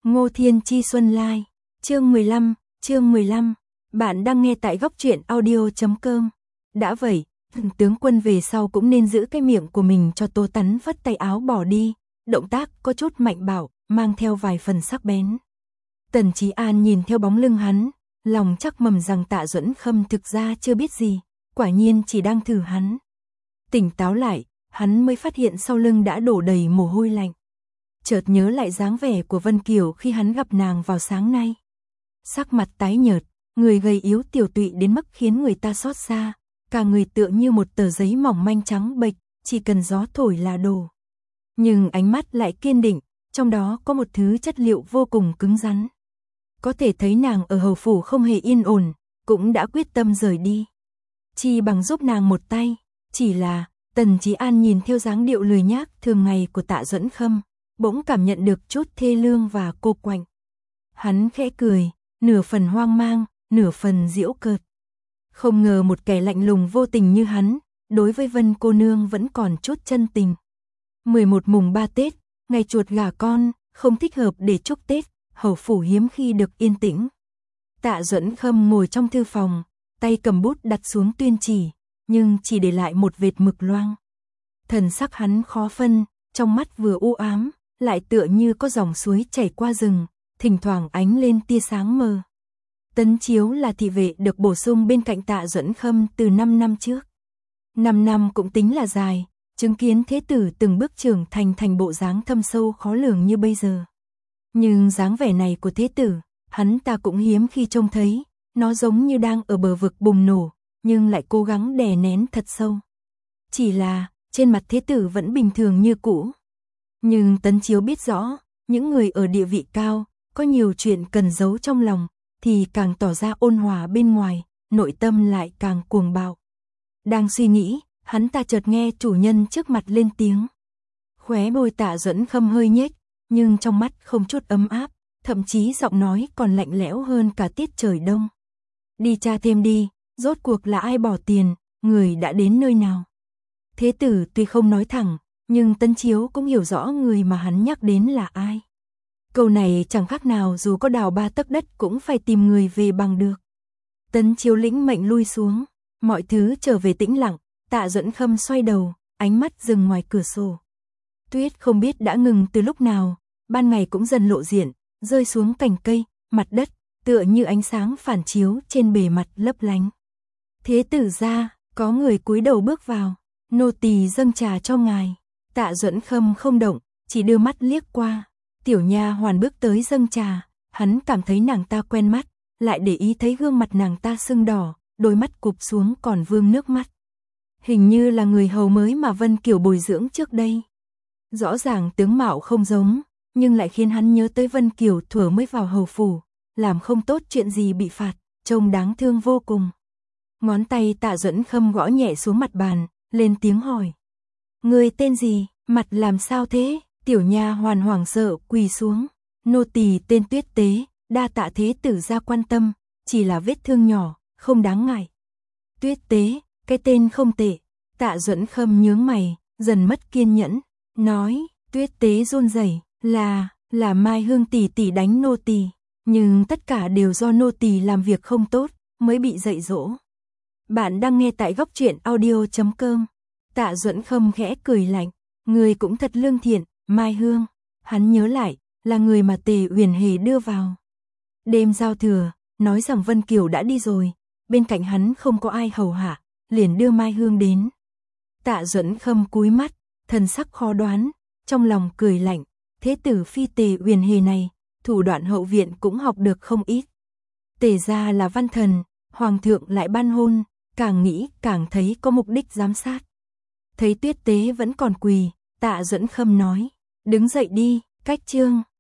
Ngô Thiên Chi Xuân Lai, chương 15, bạn đang nghe tại góc truyện audio.com. Đã vậy, tướng quân về sau cũng nên giữ cái miệng của mình cho Tô Tấn phất tay áo bỏ đi, động tác có chút mạnh bạo, mang theo vài phần sắc bén. Tần Chí An nhìn theo bóng lưng hắn, lòng chắc mầm rằng Tạ Duẫn Khâm thực ra chưa biết gì, quả nhiên chỉ đang thử hắn. Tỉnh táo lại, hắn mới phát hiện sau lưng đã đổ đầy mồ hôi lạnh. Chợt nhớ lại dáng vẻ của Vân Kiều khi hắn gặp nàng vào sáng nay. Sắc mặt tái nhợt, người gầy yếu tiểu tụy đến mức khiến người ta xót xa, cả người tựa như một tờ giấy mỏng manh trắng bệch, chỉ cần gió thổi là đổ. Nhưng ánh mắt lại kiên định, trong đó có một thứ chất liệu vô cùng cứng rắn. Có thể thấy nàng ở hầu phủ không hề yên ổn, cũng đã quyết tâm rời đi. Chi bằng giúp nàng một tay, chỉ là Tần Chí An nhìn theo dáng điệu lười nhác thường ngày của Tạ Duẫn Khâm, bỗng cảm nhận được chút thê lương và cô quạnh. Hắn khẽ cười, nửa phần hoang mang, nửa phần giễu cợt. Không ngờ một kẻ lạnh lùng vô tình như hắn, đối với Vân cô nương vẫn còn chút chân tình. 11 mùng 3 Tết, ngày chuột gà con, không thích hợp để chúc Tết, hầu phủ hiếm khi được yên tĩnh. Tạ Duẫn Khâm ngồi trong thư phòng, tay cầm bút đặt xuống tuyên chỉ, nhưng chỉ để lại một vệt mực loang. Thần sắc hắn khó phân, trong mắt vừa u ám, lại tựa như có dòng suối chảy qua rừng, thỉnh thoảng ánh lên tia sáng mờ. Tấn Chiếu là thị vệ được bổ sung bên cạnh Tạ Duẫn Khâm từ 5 năm trước. 5 năm cũng tính là dài, chứng kiến thế tử từng bước trưởng thành bộ dáng thâm sâu khó lường như bây giờ. Nhưng dáng vẻ này của thế tử, hắn ta cũng hiếm khi trông thấy, nó giống như đang ở bờ vực bùng nổ, nhưng lại cố gắng đè nén thật sâu. Chỉ là, trên mặt thế tử vẫn bình thường như cũ. Nhưng Tấn Chiếu biết rõ, những người ở địa vị cao, có nhiều chuyện cần giấu trong lòng, thì càng tỏ ra ôn hòa bên ngoài, nội tâm lại càng cuồng bạo. Đang suy nghĩ, hắn ta chợt nghe chủ nhân trước mặt lên tiếng. Khóe môi Tạ Duẫn Khâm hơi nhếch, nhưng trong mắt không chút ấm áp, thậm chí giọng nói còn lạnh lẽo hơn cả tiết trời đông. Đi tra thêm đi, rốt cuộc là ai bỏ tiền, người đã đến nơi nào. Thế tử tuy không nói thẳng, nhưng Tấn Chiếu cũng hiểu rõ người mà hắn nhắc đến là ai. Câu này chẳng khác nào dù có đào 3 tấc đất cũng phải tìm người về bằng được. Tấn Chiếu lĩnh mệnh lui xuống, mọi thứ trở về tĩnh lặng, Tạ Duẫn Khâm xoay đầu, ánh mắt dừng ngoài cửa sổ. Tuyết không biết đã ngừng từ lúc nào, ban ngày cũng dần lộ diện, rơi xuống cành cây, mặt đất, tựa như ánh sáng phản chiếu trên bề mặt lấp lánh. Thế tử gia, có người cúi đầu bước vào, nô tỳ dâng trà cho ngài. Tạ Duẫn Khâm không động, chỉ đưa mắt liếc qua. Tiểu nha hoàn bước tới dâng trà, hắn cảm thấy nàng ta quen mắt, lại để ý thấy gương mặt nàng ta sưng đỏ, đôi mắt cụp xuống còn vương nước mắt. Hình như là người hầu mới mà Vân Kiều bồi dưỡng trước đây. Rõ ràng tướng mạo không giống, nhưng lại khiến hắn nhớ tới Vân Kiều thuở mới vào hầu phủ, làm không tốt chuyện gì bị phạt, trông đáng thương vô cùng. Ngón tay Tạ Duẫn Khâm gõ nhẹ xuống mặt bàn, lên tiếng hỏi. Người tên gì, mặt làm sao thế? Tiểu nha hoàn hoảng sợ quỳ xuống. Nô tỳ tên Tuyết Tế, đa tạ thế tử gia quan tâm, chỉ là vết thương nhỏ, không đáng ngại. Tuyết Tế, cái tên không tệ. Tạ Duẫn Khâm nhướng mày, dần mất kiên nhẫn, nói. Tuyết Tế run rẩy, là Mai Hương tỷ tỷ đánh nô tỳ, nhưng tất cả đều do nô tỳ làm việc không tốt, mới bị dạy dỗ. Bạn đang nghe tại góc truyện audio.com. Tạ Duẫn Khâm khẽ cười lạnh, người cũng thật lương thiện. Mai Hương, hắn nhớ lại, là người mà Tề Uyển Hề đưa vào. Đêm giao thừa, nói rằng Vân Kiều đã đi rồi, bên cạnh hắn không có ai hầu hạ, liền đưa Mai Hương đến. Tạ Duẫn Khâm cúi mắt, thần sắc khó đoán, trong lòng cười lạnh, thế tử phi Tề Uyển Hề này, thủ đoạn hậu viện cũng học được không ít. Tề gia là văn thần, hoàng thượng lại ban hôn, càng nghĩ càng thấy có mục đích giám sát. Thấy Tuyết Tế vẫn còn quỳ, Tạ Duẫn Khâm nói, đứng dậy đi, cách chương.